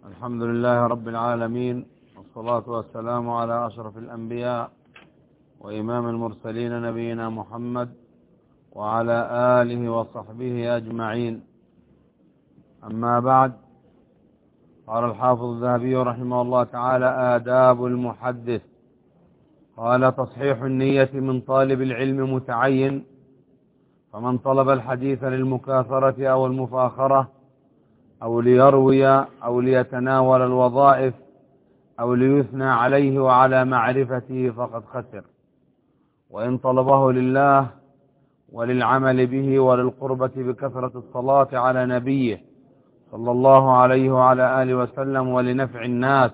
الحمد لله رب العالمين، والصلاة والسلام على أشرف الأنبياء وإمام المرسلين نبينا محمد وعلى آله وصحبه أجمعين. أما بعد، قال الحافظ الذهبي رحمه الله تعالى: آداب المحدث. قال: تصحيح النية من طالب العلم متعين، فمن طلب الحديث للمكاثرة أو المفاخرة أو ليروي أو ليتناول الوظائف أو ليثنى عليه وعلى معرفته فقد خسر. وإن طلبه لله وللعمل به وللقربة بكثرة الصلاة على نبيه صلى الله عليه وعلى آله وسلم ولنفع الناس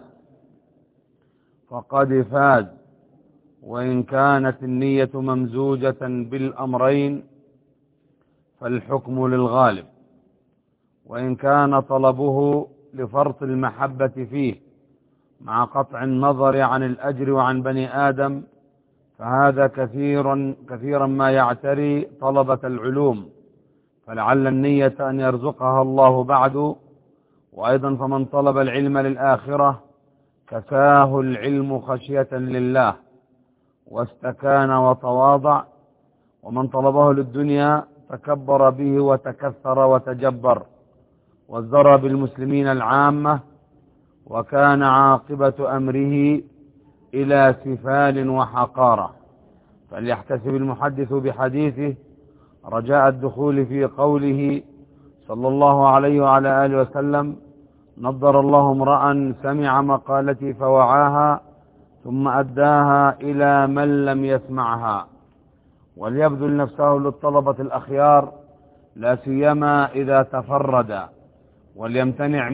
فقد فاز. وإن كانت النية ممزوجة بالأمرين فالحكم للغالب. وإن كان طلبه لفرط المحبة فيه مع قطع النظر عن الأجر وعن بني آدم فهذا كثيرا ما يعتري طلبة العلوم، فلعل النية أن يرزقها الله بعد. وأيضا فمن طلب العلم للآخرة كفاه العلم خشية لله واستكان وتواضع، ومن طلبه للدنيا تكبر به وتكثر وتجبر وازدرى بالمسلمين العامة، وكان عاقبة أمره إلى سفال وحقارة. فليحتسب المحدث بحديثه رجاء الدخول في قوله صلى الله عليه وعلى آله وسلم: نضر الله امرأ سمع مقالتي فوعاها ثم أداها إلى من لم يسمعها. وليبذل نفسه للطلبة الأخيار لا سيما إذا تفرد، وليمتنع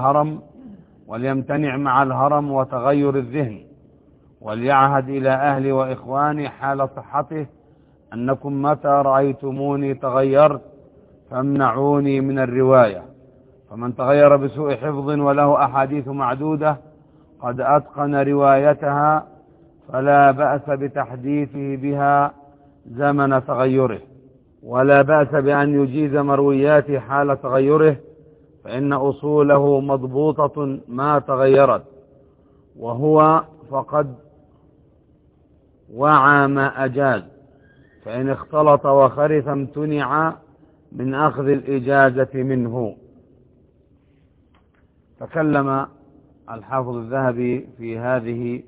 مع الهرم وتغير الذهن، وليعهد إلى أهلي وإخواني حال صحته أنكم متى رأيتموني تغيرت فامنعوني من الرواية. فمن تغير بسوء حفظ وله أحاديث معدودة قد أتقن روايتها فلا بأس بتحديثه بها زمن تغيره، ولا بأس بأن يجيز مروياته حال تغيره، فإن أصوله مضبوطة ما تغيرت، وهو فقد وعى ما أجاز، فإن اختلط وخرث امتنع من أخذ الإجازة منه. تكلم الحافظ الذهبي في هذه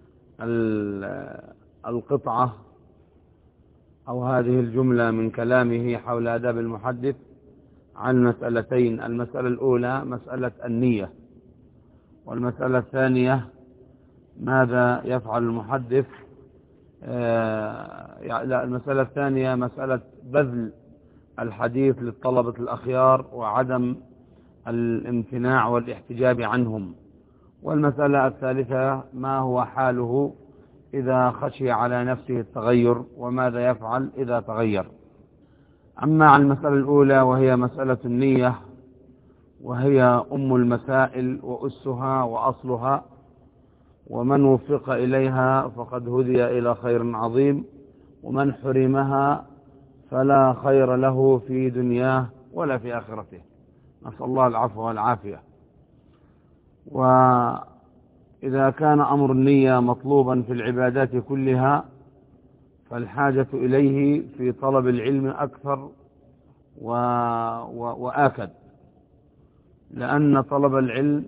القطعة أو هذه الجملة من كلامه حول آداب المحدث عن مسألتين: المسألة الأولى مسألة النية، والمسألة الثانية ماذا يفعل المحدث. المسألة الثانية مسألة بذل الحديث للطلبة الأخيار وعدم الامتناع والاحتجاب عنهم. والمسألة الثالثة ما هو حاله إذا خشي على نفسه التغير وماذا يفعل إذا تغير. أما عن المسألة الأولى وهي مسألة النية، وهي أم المسائل وأسها وأصلها، ومن وفق إليها فقد هدي إلى خير عظيم، ومن حرمها فلا خير له في دنياه ولا في آخرته، نسأل الله العفو والعافية. وإذا كان أمر النية مطلوبا في العبادات كلها فالحاجة إليه في طلب العلم أكثر وآكد، لأن طلب العلم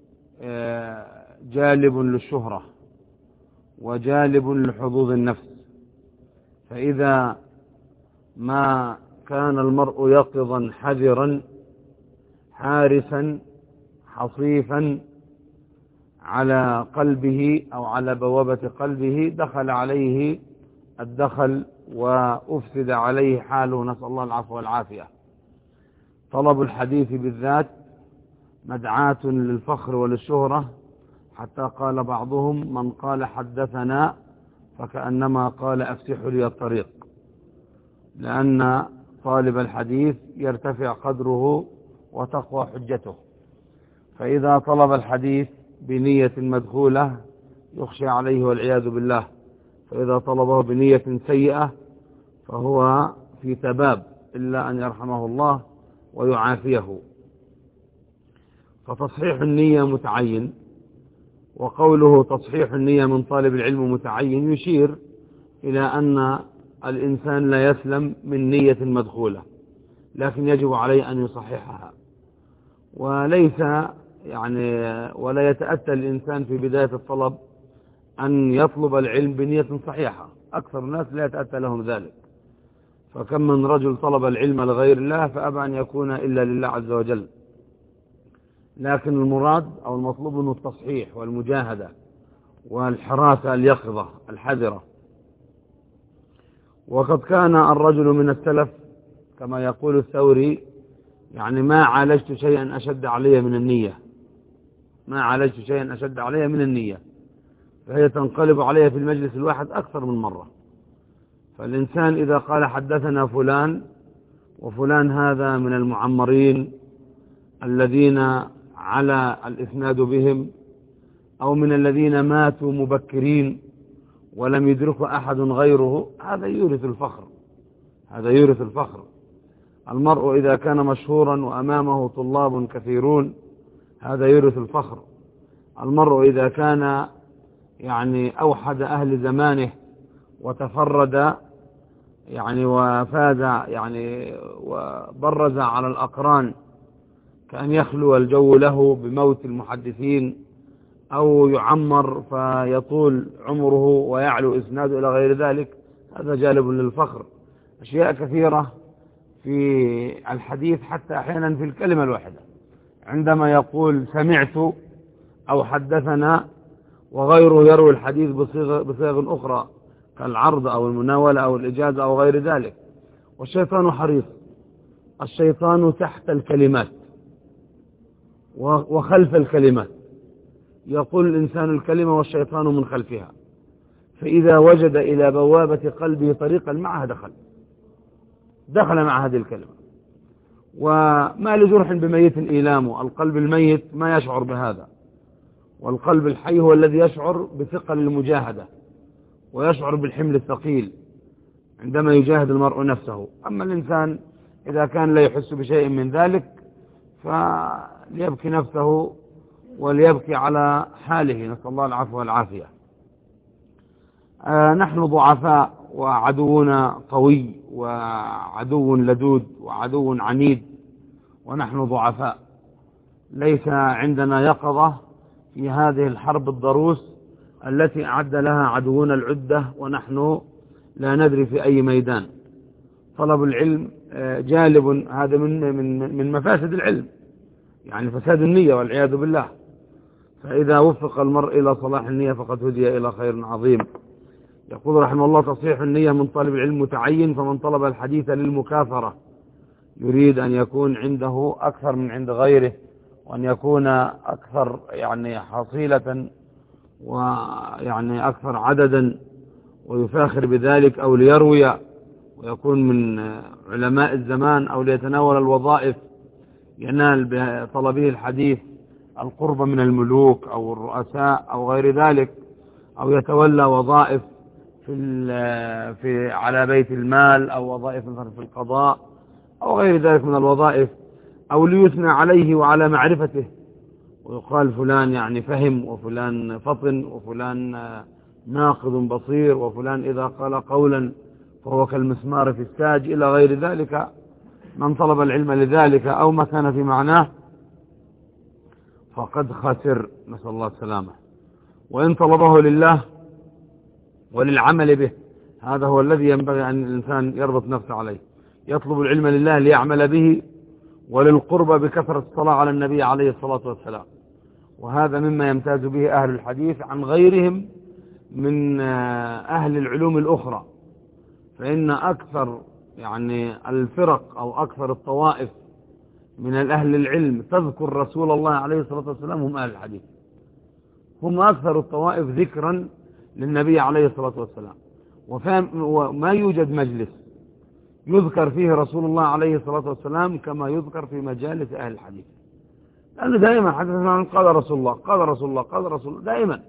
جالب للشهرة وجالب لحظوظ النفس. فإذا ما كان المرء يقظا حذرا حارسا حصيفا على قلبه أو على بوابة قلبه دخل عليه الدخل وأفسد عليه حاله، نسأل الله العفو والعافية. طلب الحديث بالذات مدعاة للفخر وللشهرة، حتى قال بعضهم: من قال حدثنا فكأنما قال أفسحوا لي الطريق، لأن طالب الحديث يرتفع قدره وتقوى حجته. فإذا طلب الحديث بنية مدخولة يخشى عليه والعياذ بالله، فإذا طلبه بنية سيئة فهو في تباب، إلا أن يرحمه الله ويعافيه. فتصحيح النية متعين، وقوله تصحيح النية من طالب العلم متعين يشير إلى أن الإنسان لا يسلم من نية مدخولة، لكن يجب عليه أن يصححها، وليس ولا يتأتى الإنسان في بداية الطلب أن يطلب العلم بنية صحيحة. أكثر الناس لا يتأتى لهم ذلك، فكم من رجل طلب العلم لغير الله فأبى أن يكون إلا لله عز وجل. لكن المراد أو المطلوب منه التصحيح والمجاهدة والحراسة اليقظة الحذرة. وقد كان الرجل من السلف كما يقول الثوري ما عالجت شيئا أشد علي من النية، ما عالجت شيئا أشد علي من النية، فهي تنقلب علي في المجلس الواحد أكثر من مرة. فالإنسان إذا قال حدثنا فلان، وفلان هذا من المعمرين الذين على الإسناد بهم، أو من الذين ماتوا مبكرين ولم يدركه أحد غيره، هذا يورث الفخر، هذا يورث الفخر. المرء إذا كان مشهورا وأمامه طلاب كثيرون هذا يورث الفخر. المرء إذا كان أوحد أهل زمانه وتفرد وفاز وبرز على الأقران، كأن يخلو الجو له بموت المحدثين، أو يعمر فيطول عمره ويعلو إسناده إلى غير ذلك، هذا جالب للفخر. أشياء كثيرة في الحديث، حتى أحيانا في الكلمة الواحدة، عندما يقول سمعت أو حدثنا وغيره يروي الحديث بصيغ أخرى كالعرض أو المناولة أو الإجازة أو غير ذلك. والشيطان حريص، الشيطان تحت الكلمات وخلف الكلمات، يقول الإنسان الكلمة والشيطان من خلفها، فإذا وجد إلى بوابة قلبه طريقا معها دخل مع هذه الكلمة. وما لجرح بميت إيلامه، القلب الميت ما يشعر بهذا، والقلب الحي هو الذي يشعر بثقل المجاهدة ويشعر بالحمل الثقيل عندما يجاهد المرء نفسه. أما الإنسان إذا كان لا يحس بشيء من ذلك فليبكي نفسه وليبكي على حاله، نسأل الله العفو والعافية. نحن ضعفاء وعدونا قوي وعدو لدود وعدو عنيد، ونحن ضعفاء، ليس عندنا يقظة في هذه الحرب الضروس التي أعد لها عدونا العدة ونحن لا ندري في أي ميدان. طلب العلم جالب، هذا من مفاسد العلم، فساد النية والعياذ بالله. فإذا وفق المرء إلى صلاح النية فقد هدي إلى خير عظيم. يقول رحمه الله تصحيح النية من طالب العلم متعين، فمن طلب الحديث للمكافرة يريد أن يكون عنده أكثر من عند غيره، وأن يكون أكثر حصيلة أكثر عددا ويفاخر بذلك، أو ليروي ويكون من علماء الزمان، أو ليتناول الوظائف ينال بطلبه الحديث القرب من الملوك أو الرؤساء أو غير ذلك، أو يتولى وظائف على بيت المال، أو وظائف في القضاء أو غير ذلك من الوظائف، أو ليثنى عليه وعلى معرفته ويقال فلان فهم، وفلان فطن، وفلان ناقض بصير، وفلان إذا قال قولا فهو كالمسمار في الساج إلى غير ذلك. من طلب العلم لذلك أو ما كان في معناه فقد خسر، نسأل الله السلامة. وإن طلبه لله وللعمل به، هذا هو الذي ينبغي أن الإنسان يربط نفسه عليه، يطلب العلم لله ليعمل به، وللقرب بكثرة الصلاة على النبي عليه الصلاة والسلام. وهذا مما يمتاز به أهل الحديث عن غيرهم من أهل العلوم الأخرى. فإن أكثر الفرق أو أكثر الطوائف من الأهل العلم تذكر رسول الله عليه الصلاة والسلام هم أهل الحديث، هم أكثر الطوائف ذكرا للنبي عليه الصلاة والسلام. وما يوجد مجلس يذكر فيه رسول الله عليه الصلاة والسلام كما يذكر في مجالس أهل الحديث، لأنه دائما حدثنا عن قال رسول الله قال رسول الله قال رسول الله دائما.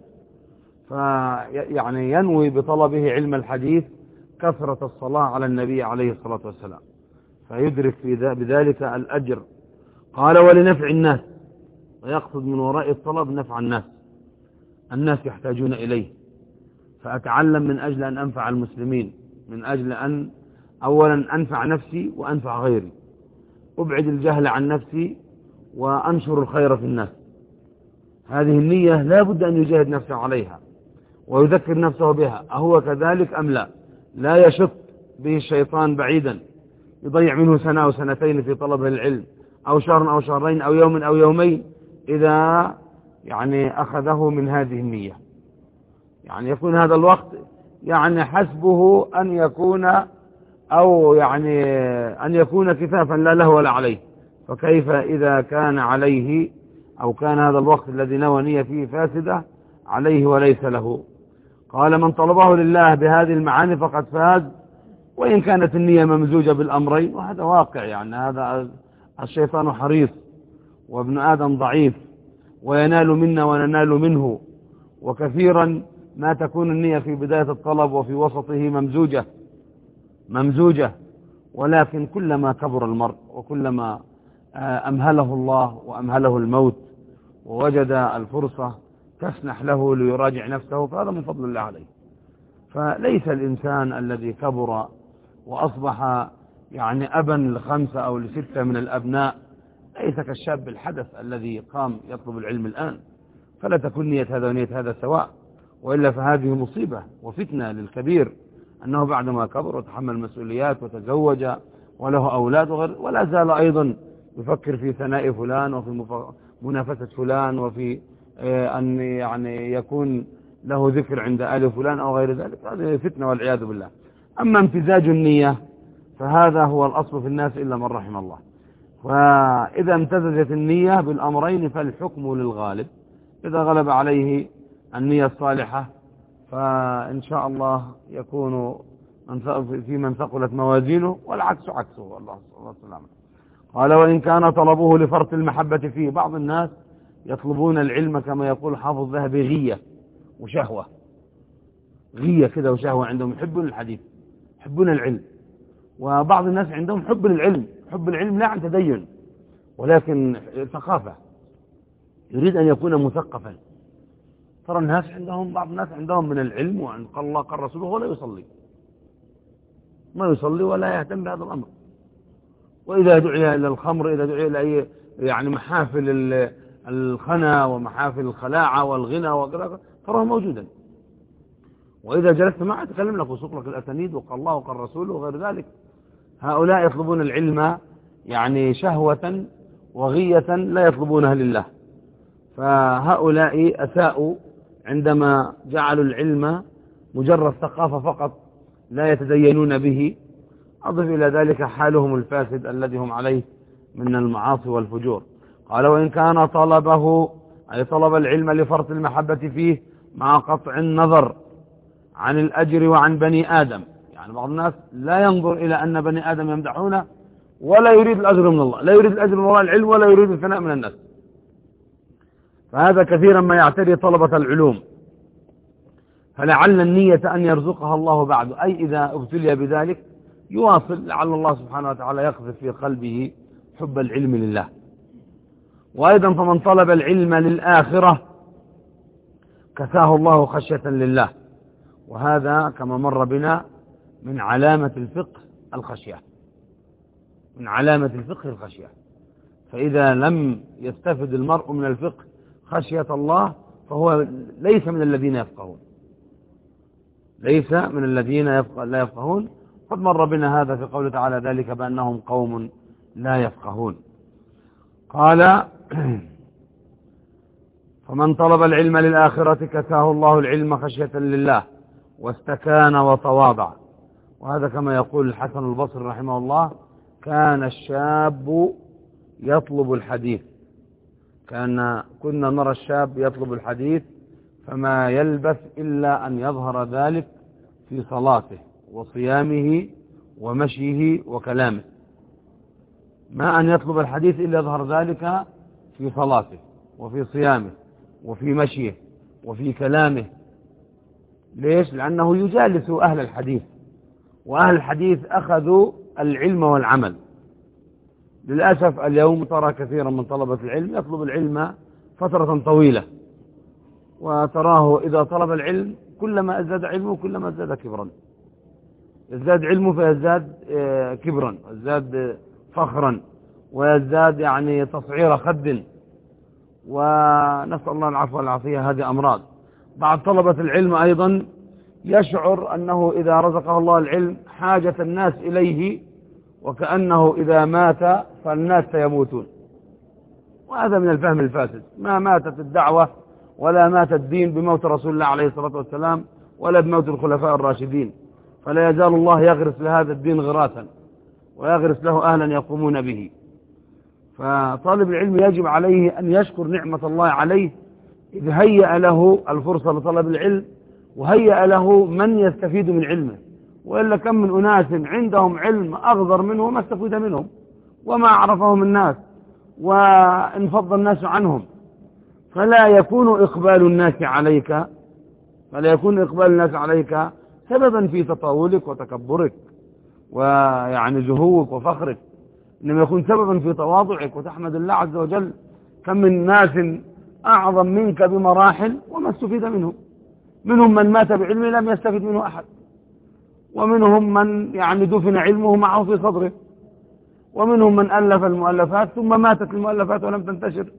ينوي بطلبه علم الحديث كثرة الصلاة على النبي عليه الصلاة والسلام، فيدرك بذلك الأجر. قال ولنفع الناس، ويقصد من وراء الطلب نفع الناس يحتاجون إليه، فأتعلم من أجل أن أنفع المسلمين، من أجل أن أولا أنفع نفسي وأنفع غيري، أبعد الجهل عن نفسي وأنشر الخير في الناس. هذه النية لا بد أن يجاهد نفسه عليها ويذكر نفسه بها، أهو كذلك أم لا يشط به الشيطان بعيدا يضيع منه سنة أو سنتين في طلب العلم، أو شهر أو شهرين أو يوم أو يومين، إذا يعني أخذه من هذه النية. يعني يكون هذا الوقت يعني حسبه أن يكون أو يعني أن يكون كفافا لا له ولا عليه، فكيف إذا كان عليه أو كان هذا الوقت الذي نوى نية فيه فاسدة عليه وليس له. قال من طلبه لله بهذه المعاني فقد فاز، وإن كانت النية ممزوجة بالأمرين، وهذا واقع. يعني هذا الشيطان حريص وابن آدم ضعيف، وينال منا وننال منه، وكثيرا ما تكون النية في بداية الطلب وفي وسطه ممزوجة، ولكن كلما كبر المرء وكلما أمهله الله وأمهله الموت ووجد الفرصة تسنح له ليراجع نفسه، فهذا من فضل الله عليه. فليس الإنسان الذي كبر وأصبح يعني أبا ل5 أو ل6 من الأبناء ليس كالشاب الحدث الذي قام يطلب العلم الآن، فلا تكون نية هذا ونية هذا سواء، وإلا فهذه مصيبة وفتنة للكبير، أنه بعدما كبر وتحمل مسؤوليات وتزوج وله أولاد ولا زال أيضا يفكر في ثناء فلان وفي منافسة فلان وفي أن يعني يكون له ذكر عند آل فلان أو غير ذلك. هذه فتنة والعياذ بالله. أما امتزاج النية فهذا هو الأصل في الناس إلا من رحم الله. فإذا امتزجت النية بالأمرين فالحكم للغالب، إذا غلب عليه النية الصالحة فإن شاء الله يكون في من ثقلت موازينه، والعكس عكسه. الله سلامه. قال وإن كان طلبوه لفرط المحبة فيه. بعض الناس يطلبون العلم كما يقول حافظ الذهبي غية وشهوة، غية كده وشهوة عندهم، يحبون الحديث يحبون العلم. وبعض الناس عندهم حب للعلم، حب العلم لا عن تدين ولكن ثقافة، يريد أن يكون مثقفا. ترى الناس عندهم بعض الناس عندهم من العلم وعن قال الله قال رسوله ولا يصلي، ما يصلي ولا يهتم بهذا الأمر. وإذا دعي إلى الخمر، إذا دعي إلى أي يعني محافل الخنا ومحافل الخلاعة والغنى وكذا تراه موجودا، وإذا جلست معه تكلم لك وسوق لك الأسانيد وقال الله وقال رسوله وغير ذلك. هؤلاء يطلبون العلم يعني شهوة وغية لا يطلبونها لله، فهؤلاء أساءوا عندما جعلوا العلم مجرد ثقافة فقط لا يتدينون به. أضف إلى ذلك حالهم الفاسد الذي هم عليه من المعاصي والفجور. قال وإن كان طلبه أي طلب العلم لفرط المحبة فيه مع قطع النظر عن الأجر وعن بني آدم. يعني بعض الناس لا ينظر إلى أن بني آدم يمدحونه ولا يريد الأجر من الله، لا يريد الأجر من وراء العلم ولا يريد الثناء من الناس. فهذا كثيرا ما يعتري طلبة العلوم، فلعل النية أن يرزقها الله بعد، أي إذا ابتلي بذلك يواصل، لعل الله سبحانه وتعالى يقذف في قلبه حب العلم لله. وأيضا فمن طلب العلم للآخرة كساه الله خشية لله، وهذا كما مر بنا من علامة الفقه الخشية، من علامة الفقه الخشية. فإذا لم يستفد المرء من الفقه خشية الله فهو ليس من الذين يفقهون، ليس من الذين لا يفقهون. قد مر بنا هذا في قوله تعالى ذلك بأنهم قوم لا يفقهون. قال فمن طلب العلم للآخرة كساه الله العلم خشية لله واستكان وتواضع. وهذا كما يقول الحسن البصري رحمه الله كان الشاب يطلب الحديث، كنا نرى الشاب يطلب الحديث فما يلبث إلا أن يظهر ذلك في صلاته وصيامه ومشيه وكلامه، ما أن يطلب الحديث إلا يظهر ذلك في صلاته وفي صيامه وفي مشيه وفي كلامه. ليش؟ لأنه يجالس أهل الحديث، وأهل الحديث أخذوا العلم والعمل. للأسف اليوم ترى كثيرا من طلبة العلم يطلب العلم فترة طويلة، وتراه إذا طلب العلم كلما ازداد علمه كلما ازداد كبرا، يزداد علمه فيزداد كبرا، يزداد فخرا، ويزداد يعني تصعير خد، ونسأل الله العفو والعافية. هذه أمراض. بعض طلبة العلم أيضا يشعر أنه إذا رزقه الله العلم حاجة الناس إليه، وكأنه إذا مات فالناس سيموتون، وهذا من الفهم الفاسد. ما ماتت الدعوة ولا مات الدين بموت رسول الله عليه الصلاة والسلام ولا بموت الخلفاء الراشدين، فلا يزال الله يغرس لهذا الدين غراسا ويغرس له أهلا يقومون به. فطالب العلم يجب عليه أن يشكر نعمة الله عليه إذ هيأ له الفرصة لطلب العلم، وهيأ له من يستفيد من علمه. وإلا كم من أناس عندهم علم أغذر منه وما استفيد منهم وما عرفهم الناس وانفض الناس عنهم. فلا يكون إقبال الناس عليك سببا في تطاولك وتكبرك ويعني زهوك وفخرك، إنما يكون سببا في تواضعك وتحمد الله عز وجل. كم من ناس أعظم منك بمراحل وما استفيد منهم. منهم من مات بعلمه لم يستفيد منه أحد، ومنهم من يعني دفن علمه معه في صدره، ومنهم من ألف المؤلفات ثم ماتت المؤلفات ولم تنتشر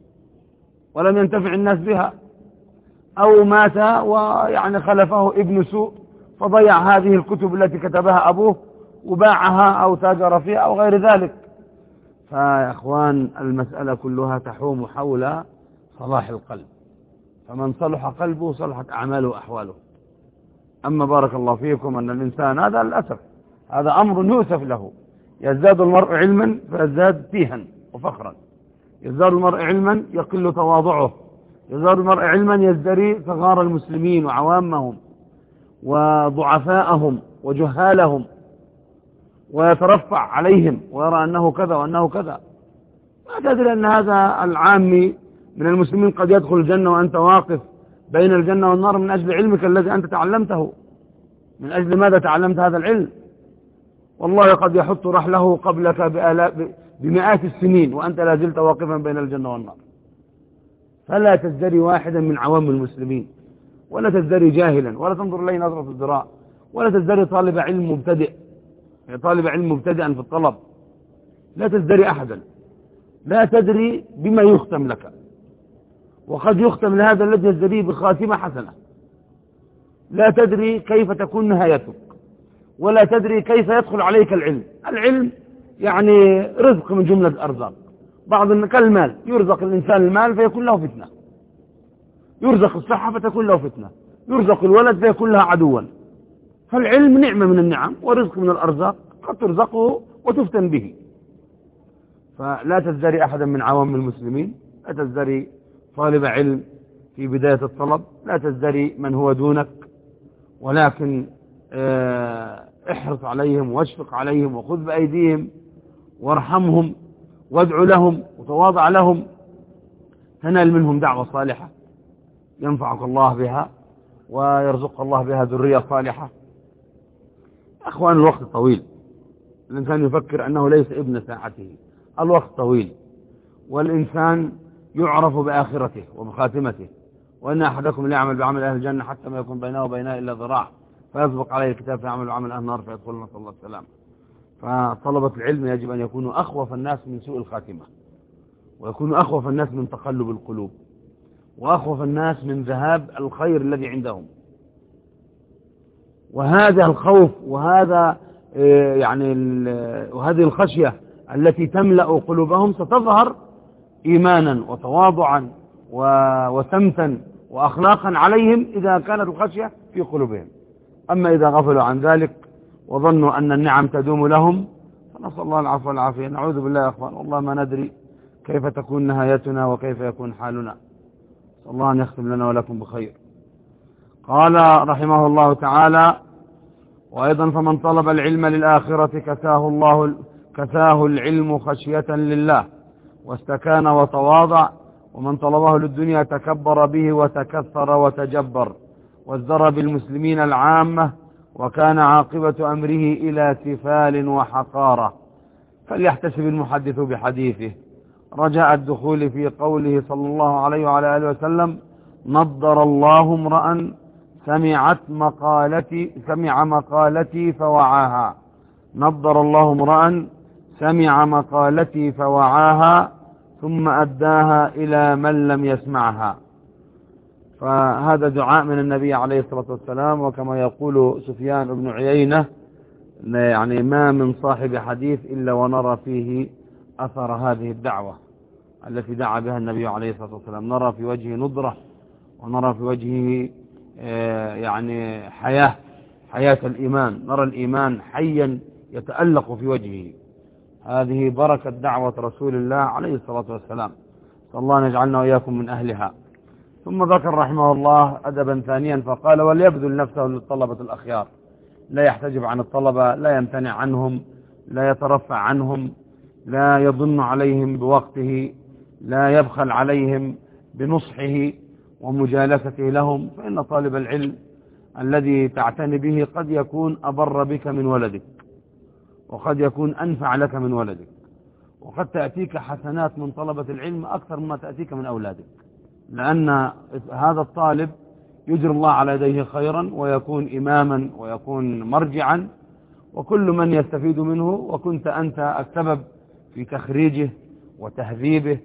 ولم ينتفع الناس بها، أو مات ويعني خلفه ابن سوء فضيع هذه الكتب التي كتبها أبوه وباعها أو تاجر فيها أو غير ذلك. فيا أخوان المسألة كلها تحوم حول صلاح القلب، فمن صلح قلبه صلحت أعماله وأحواله. أما بارك الله فيكم أن الإنسان هذا للأسف هذا أمر يؤسف له، يزداد المرء علما فيزداد تيها وفخرا، يزداد المرء علما يقل تواضعه، يزداد المرء علما يزدري صغار المسلمين وعوامهم وضعفاءهم وجهالهم، ويترفع عليهم ويرى أنه كذا وأنه كذا. ما تدري أن هذا العامي من المسلمين قد يدخل الجنة وأنت واقف بين الجنة والنار من أجل علمك الذي أنت تعلمته. من أجل ماذا تعلمت هذا العلم؟ والله قد يحط رحله قبلك بمئات السنين وأنت لا زلت واقفا بين الجنة والنار. فلا تزدري واحدا من عوام المسلمين، ولا تزدري جاهلا، ولا تنظر إليه نظرة الذراع، ولا تزدري طالب علم مبتدئ، طالب علم مبتدئا في الطلب. لا تزدري أحدا، لا تدري بما يختم لك، وقد يختم لهذا الذي يزدريه بخاتمة حسنة. لا تدري كيف تكون نهايتك، ولا تدري كيف يدخل عليك العلم. العلم يعني رزق من جملة الأرزاق. بعض كالمال، يرزق الإنسان المال فيكون له فتنة، يرزق الصحة فتكون له فتنة، يرزق الولد فيكون لها عدوا. فالعلم نعمة من النعم ورزق من الأرزاق قد ترزقه وتفتن به. فلا تزدري أحدا من عوام المسلمين، لا تزدري طالب علم في بداية الطلب، لا تزدري من هو دونك، ولكن احرص عليهم واشفق عليهم وخذ بأيديهم وارحمهم وادعو لهم وتواضع لهم، تنال منهم دعوة صالحة ينفعك الله بها ويرزق الله بها ذرية صالحة. أخوان الوقت طويل، الإنسان يفكر أنه ليس ابن ساعته، الوقت طويل، والإنسان يعرف بآخرته وبخاتمته. وإن أحدكم ليعمل بعمل أهل الجنة حتى ما يكون بينه وبينها إلا ذراع فيسبق عليه الكتاب فيعمل بعمل أهل النار فيدخل، نسأل الله السلامة. فطلبة العلم يجب أن يكونوا أخوف الناس من سوء الخاتمة، ويكونوا أخوف الناس من تقلب القلوب، وأخوف الناس من ذهاب الخير الذي عندهم. وهذا الخوف وهذا وهذه الخشية التي تملأ قلوبهم ستظهر إيمانا وتواضعا وسمتا وأخلاقا عليهم إذا كانت الخشية في قلوبهم. أما إذا غفلوا عن ذلك وظنوا أن النعم تدوم لهم فنسأل الله العفو والعافية. نعوذ بالله يا أخوان، والله ما ندري كيف تكون نهايتنا وكيف يكون حالنا. نسأل الله أن يختم لنا ولكم بخير. قال رحمه الله تعالى: وأيضا فمن طلب العلم للآخرة كساه العلم خشية لله واستكان وتواضع، ومن طلبه للدنيا تكبر به وتكثر وتجبر وازدر بالمسلمين العامة، وكان عاقبة أمره إلى تفال وحقارة. فليحتسب المحدث بحديثه رجاء الدخول في قوله صلى الله عليه وعلى آله وسلم: نضر الله امرأ سمع مقالتي فوعاها. نضر الله امرأ سمع مقالتي فوعاها ثم أداها إلى من لم يسمعها. فهذا دعاء من النبي عليه الصلاة والسلام. وكما يقول سفيان بن عيينة يعني ما من صاحب حديث إلا ونرى فيه أثر هذه الدعوة التي دعا بها النبي عليه الصلاة والسلام. نرى في وجهه نضرة، ونرى في وجهه يعني حياة الإيمان، نرى الإيمان حيا يتألق في وجهه. هذه بركة دعوة رسول الله عليه الصلاة والسلام، صلى الله أن يجعلنا وإياكم من أهلها. ثم ذكر رحمه الله أدبا ثانيا فقال: وليبذل نفسه للطلبة الأخيار، لا يحتجب عن الطلبة، لا يمتنع عنهم، لا يترفع عنهم، لا يضن عليهم بوقته، لا يبخل عليهم بنصحه ومجالسته لهم. فإن طالب العلم الذي تعتني به قد يكون أبر بك من ولدك، وقد يكون أنفع لك من ولدك، وقد تأتيك حسنات من طلبة العلم أكثر مما تأتيك من أولادك، لأن هذا الطالب يجري الله على يديه خيرا، ويكون إماما ويكون مرجعا، وكل من يستفيد منه، وكنت أنت السبب في تخريجه وتهذيبه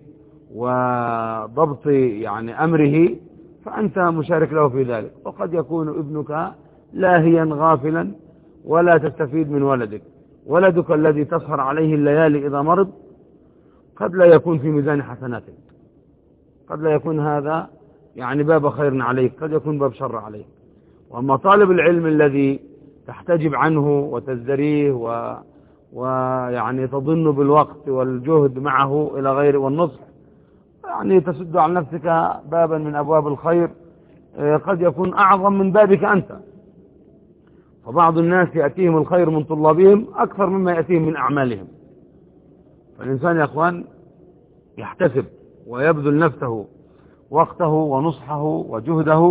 وضبط يعني أمره، فأنت مشارك له في ذلك. وقد يكون ابنك لاهيا غافلا ولا تستفيد من ولدك. ولدك الذي تسهر عليه الليالي إذا مرض قد لا يكون في ميزان حسناتك، قد لا يكون هذا يعني باب خير عليك، قد يكون باب شر عليك. وأما طالب العلم الذي تحتجب عنه وتزدريه ويعني تظن بالوقت والجهد معه إلى غيره والنصح، يعني تسد عن نفسك بابا من أبواب الخير قد يكون أعظم من بابك أنت. فبعض الناس يأتيهم الخير من طلابهم أكثر مما يأتيهم من أعمالهم. فالإنسان يا أخوان يحتسب ويبذل نفسه، وقته ونصحه وجهده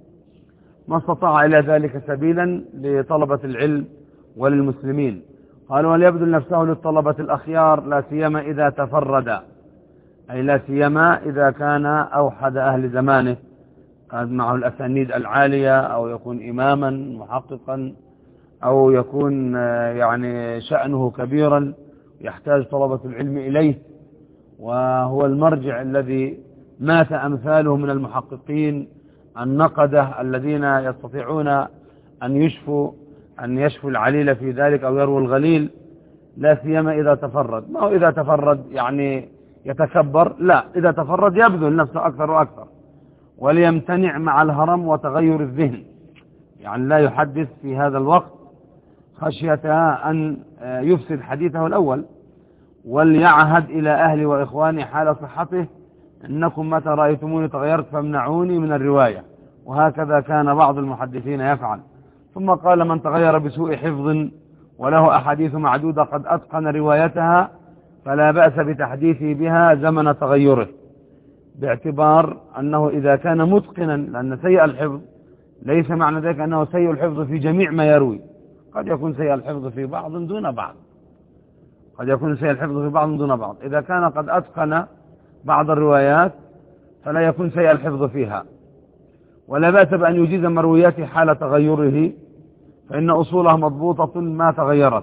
ما استطاع إلى ذلك سبيلا لطلبة العلم وللمسلمين. قال: وليبذل نفسه للطلبة الأخيار، لا سيما إذا تفرد، أي لا سيما إذا كان أوحد أهل زمانه، كان معه الأسانيد العالية، أو يكون إماما محققا، أو يكون يعني شأنه كبيرا يحتاج طلبة العلم إليه، وهو المرجع الذي مات أمثاله من المحققين النقدة الذين يستطيعون أن يشفوا العليل في ذلك أو يرووا الغليل. لا سيما إذا تفرد. ما هو إذا تفرد يعني يتكبر، لا، إذا تفرد يبذل نفسه أكثر وأكثر، وليمتنع مع الهرم وتغير الذهن، يعني لا يحدث في هذا الوقت خشية أن يفسد حديثه الأول. وليعهد إلى أهلي وإخواني حال صحته: إنكم متى رأيتموني تغيرت فامنعوني من الرواية. وهكذا كان بعض المحدثين يفعل. ثم قال: من تغير بسوء حفظ وله أحاديث معدودة قد أتقن روايتها فلا بأس بتحديثه بها زمن تغيره، باعتبار أنه إذا كان متقنا، لأن سيء الحفظ ليس معنى ذلك أنه سيء الحفظ في جميع ما يروي، قد يكون سيء الحفظ في بعض دون بعض، قد يكون سيء الحفظ في بعض دون بعض. إذا كان قد أتقن بعض الروايات فلا يكون سيء الحفظ فيها. ولا بأس بأن يجيز مروياته حال تغيره، فإن أصولها مضبوطة ما تغيرت.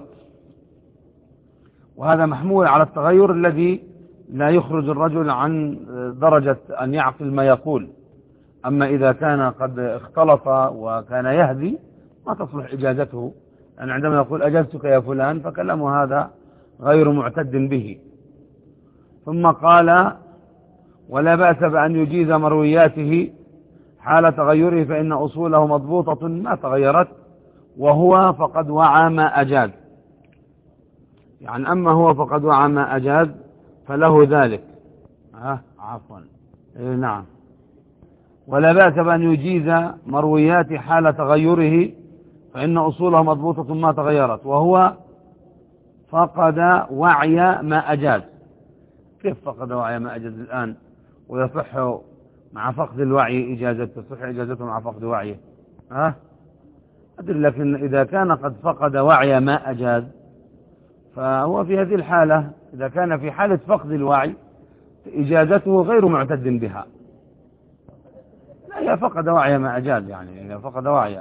وهذا محمول على التغير الذي لا يخرج الرجل عن درجة أن يعقل ما يقول. أما إذا كان قد اختلط وكان يهدي ما تصلح إجازته، لأن عندما يقول أجزتك يا فلان فكلامه هذا غير معتد به. ثم قال: ولا بأس بأن يجيز مروياته حال تغيره، فإن أصوله مضبوطة ما تغيرت، وهو فقد وعى ما أجاز. يعني أما هو فقد وعى ما أجاز فله ذلك. عفوا نعم. ولا بأس بأن يجيز مرويات حال تغيره، فإن أصوله مضبوطة ما تغيرت، وهو فقد وعي ما أجاز. كيف فقد وعي ما أجاز الآن ويصح مع فقد الوعي إجازته؟ تصح إجازته مع فقد وعيه؟ أدري، لكن إذا كان قد فقد وعي ما أجاز فهو في هذه الحالة، إذا كان في حالة فقد الوعي إجازته غير معتد بها. لا، هي فقد وعي ما أجاز، يعني هي فقد وعي،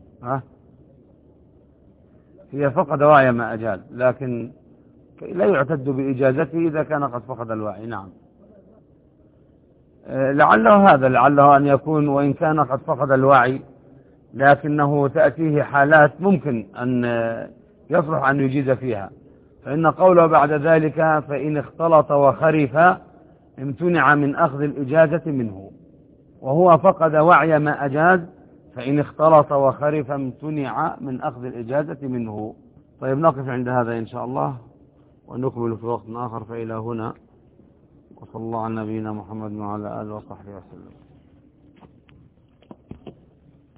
هي فقد وعي ما أجاز، لكن لا يعتد بإجازته إذا كان قد فقد الوعي. نعم. لعله أن يكون وإن كان قد فقد الوعي، لكنه تأتيه حالات ممكن أن يصلح أن يجيز فيها، فإن قوله بعد ذلك فإن اختلط وخرف امتنع من أخذ الإجازة منه، وهو فقد وعي ما أجاز، فإن اختلط وخرف امتنع من أخذ الإجازة منه. طيب، نقف عند هذا إن شاء الله ونكمل في وقت آخر. فإلى هنا، وصلى الله على نبينا محمد وعلى آله وصحبه وسلم.